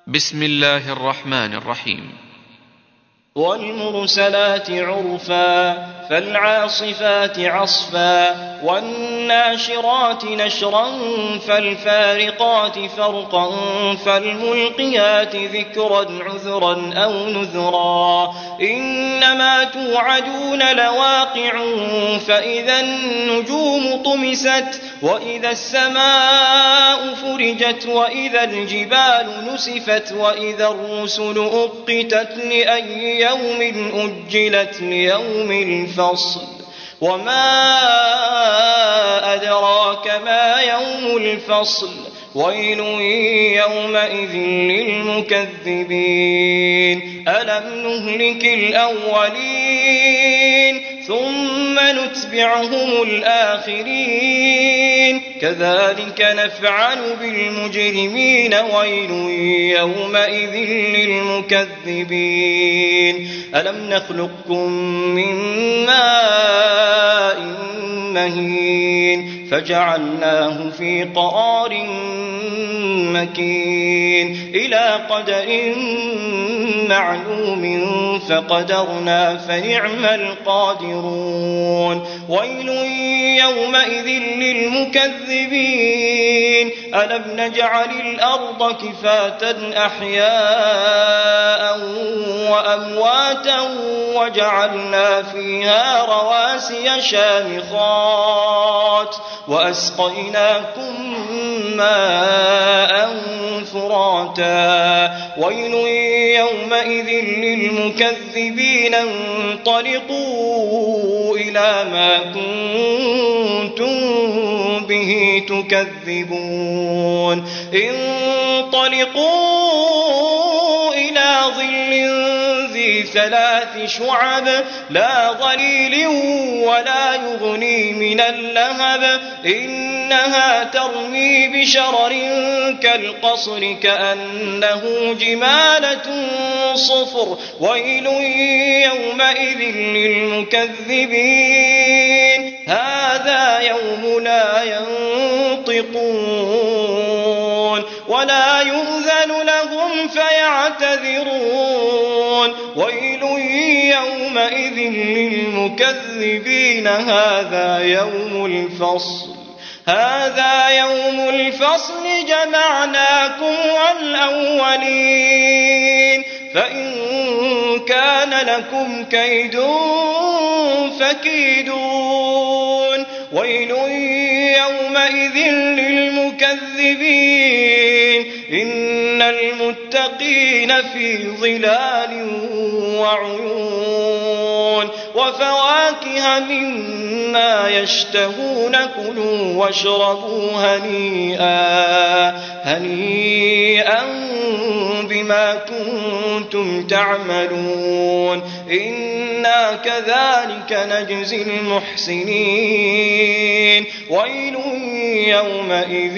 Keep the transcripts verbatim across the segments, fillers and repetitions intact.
بسم الله الرحمن الرحيم. والمرسلات عرفا فالعاصفات عصفا والناشرات نشرا فالفارقات فرقا فالملقيات ذكرا عذرا أو نذرا إنما توعدون لواقع فإذا النجوم طمست وإذا السماء فرجت وإذا الجبال نسفت وإذا الرسل أقتت لأي يوم أجلت ليوم الفصل وما أدراك ما يوم الفصل ويل يومئذ للمكذبين ألم نهلك الأولين ثم نتبعهم الآخرين كذلك نفعل بالمجرمين ويل يومئذ للمكذبين ألم نخلقكم من ماء مهين فجعلناه في قرار مكين إلى قدر معلوم فقدرنا فنعم القادرون ويل يومئذ للمكذبين ألم نجعل الأرض كفاة أحياء وأمواتا وجعلنا فيها رواسي شامخات وأسقيناكم ماء فراتا ويل يومئذ للمكذبين انطلقوا إلى ما كنتم به تكذبون انطلقوا إلى ظل ذي ثلاث شعب لا ظليل ولا يغني من اللهب إنها ترمي بشرر كالقصر كأنه جمالة صفر ويل يومئذ للمكذبين هذا يوم لا ينطقون ولا يؤذن لهم فيعتذرون ويل يومئذ للمكذبين هذا يوم الفصل هذا يوم الفصل جمعناكم والأولين فإن كان لكم كيد فكيدون ويل يومئذ للمكذبين إن المتقين في ظلال وعيون وفواكه مما يشتهون كلوا واشربوا هنيئا هنيئا بما كنتم تعملون إنا كذلك نجزي المحسنين ويل يومئذ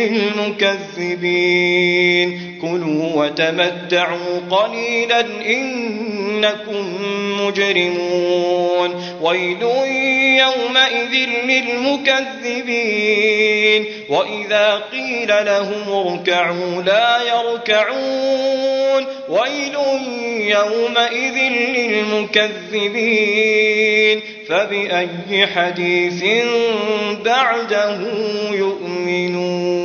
للمكذبين كلوا وتمتعوا قليلا إنكم مجرمون ويل يومئذ للمكذبين وإذا قيل لهم اركعوا لا يركعون ويل يومئذ للمكذبين فبأي حديث بعده يؤمنون.